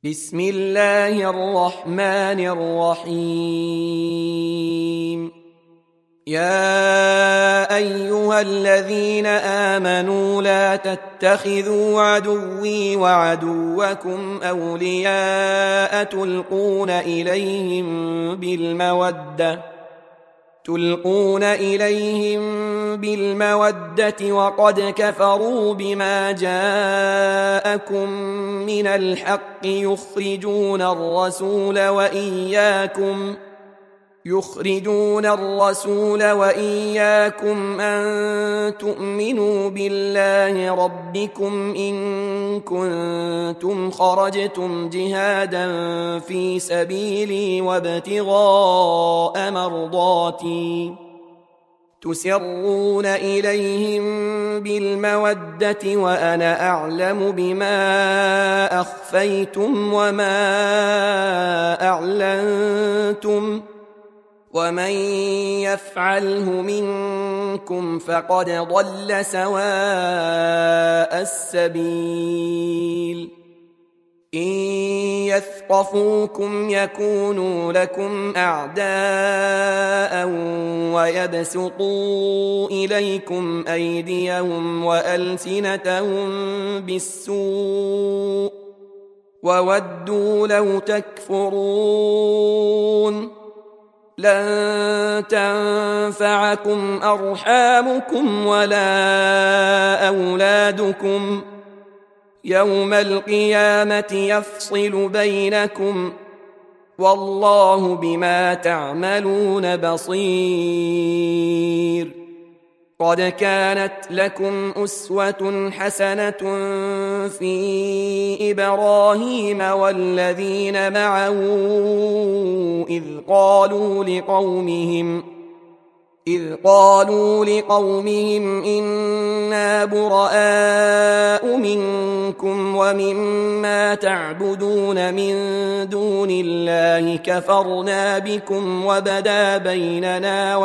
بسم الله الرحمن الرحيم. يا أيها الذين آمنوا لا تتخذوا عدوي وعدوكم أولياء تلقون إليهم بالمودة وقد كفروا بما جاءكم من الحق يخرجون الرسول وإياكم أن تؤمنوا بالله ربكم إن كنتم خرجتم جهادا في سبيلي وابتغاء مرضاتي تسرون إليهم بالمودة وأنا أعلم بما أخفيتم وما أعلنتم ومن يفعله منكم فقد ضل سواء السبيل. إن يثقفوكم يكونوا لكم أعداء ويبسطوا إليكم أيديهم وألسنتهم بالسوء وودوا لو تكفرون. لن تنفعكم أرحامكم ولا أولادكم يوم القيامة يفصل بينكم والله بما تعملون بصير. قد كانت لكم أسوة حسنة في إبراهيم والذين معه إذ قالوا لقومهم إنا براء منكم ومما تعبدون من دون الله كفرنا بكم وبدا بيننا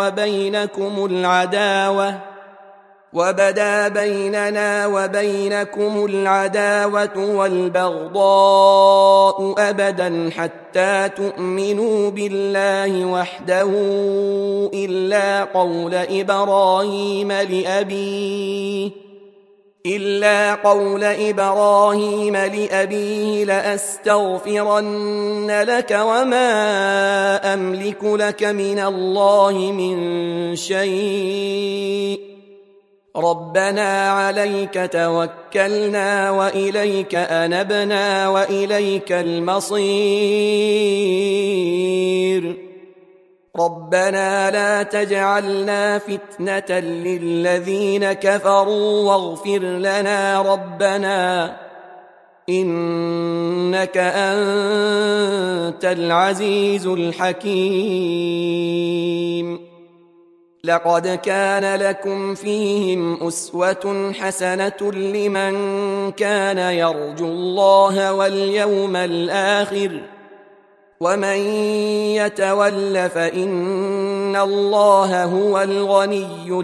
وبينكم العداوة والبغضاء أبدا حتى تؤمنوا بالله وحده إلا قول إبراهيم لأبيه لأستغفرن لك وما أملك لك من الله من شيء ربنا عليك توكلنا وإليك أنبنا وإليك المصير. ربنا لا تجعلنا فتنة للذين كفروا واغفر لنا ربنا إنك أنت العزيز الحكيم. لقد كان لكم فيهم أسوة حسنة لمن كان يرجو الله واليوم الآخر ومن يتول فإن الله هو الغني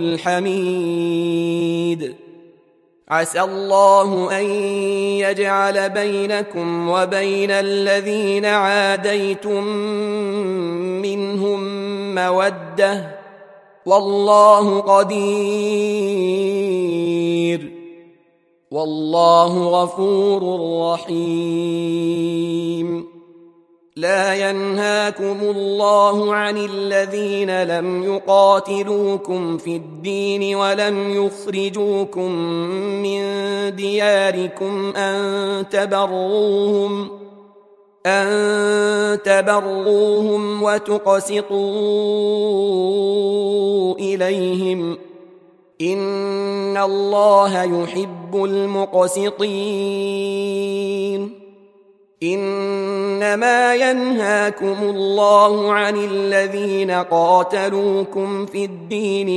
الحميد. عسى الله أن يجعل بينكم وبين الذين عاديتم منهم مودة والله قدير والله غفور رحيم. لا ينهاكم الله عن الذين لم يقاتلوكم في الدين ولم يخرجوكم من دياركم أن تبروهم وتقسطوا إليهم إن الله يحب المقسطين. إنما ينهاكم الله عن الذين قاتلوكم في الدين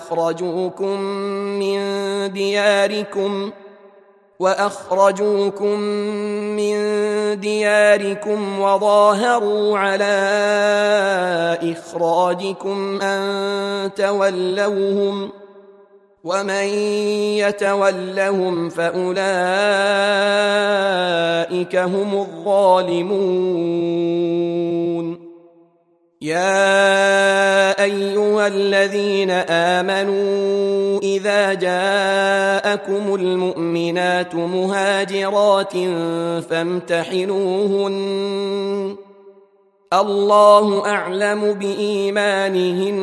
وأخرجوكم من دياركم وظاهروا على إخراجكم أن تولوهم ومن يتولهم فأولئك هم الظالمون يا أيها الذين آمنوا إذا جاءكم المؤمنات مهاجرات فامتحنوهن الله أعلم بإيمانهن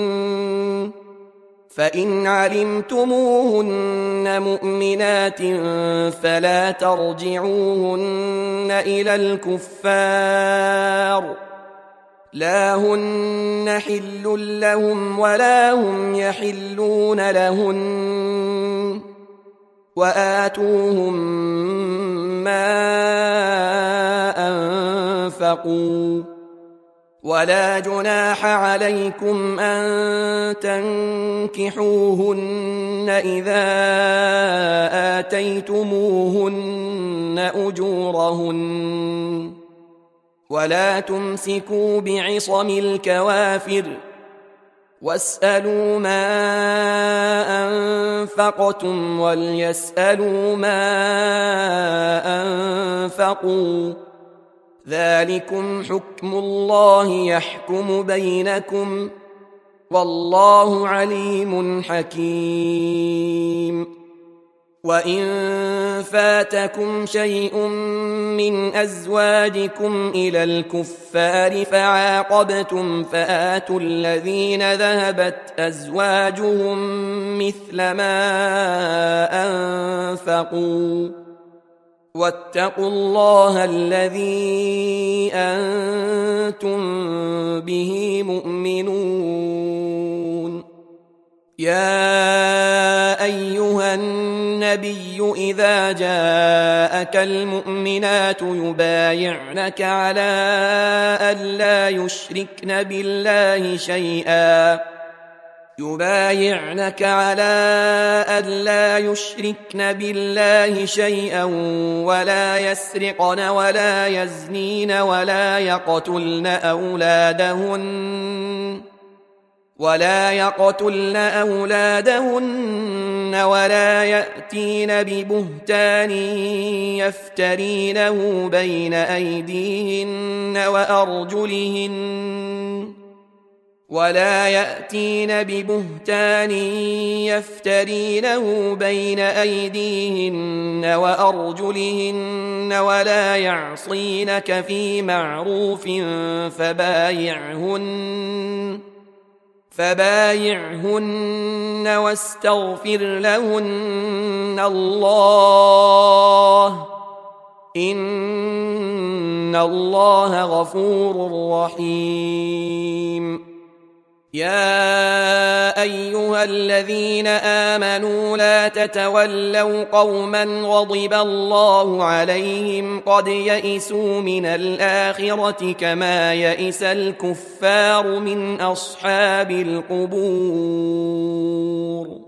فإن علمتموهن مؤمنات فلا ترجعوهن إلى الكفار لا هن حل لهم ولا هم يحلون لهن وآتوهم ما أنفقوا ولا جناح عليكم أن تنكحوهن إذا آتيتموهن أجورهن ولا تمسكوا بعصم الكوافر واسألوا ما أنفقتم وليسألوا ما أنفقوا ذلكم حكم الله يحكم بينكم والله عليم حكيم وإن فاتكم شيء من أزواجكم إلى الكفار فعاقبتم فآتوا الذين ذهبت أزواجهم مثل ما أنفقوا واتقوا الله الذي أنتم به مؤمنون يا أيها النبي إذا جاءك المؤمنات يبايعنك على ألا يشركن بالله شيئا ولا يسرقن ولا يزنين ولا يقتلن أولادهن ولا يأتين ببهتان يفترينه بين أيديهن وأرجلهن ولا يعصينك في معروف فبايعهن واستغفر لهن الله إن الله غفور رحيم يا أيها الذين آمنوا لا تتولوا قوما غضب الله عليهم قد يئسوا من الآخرة كما يئس الكفار من أصحاب القبور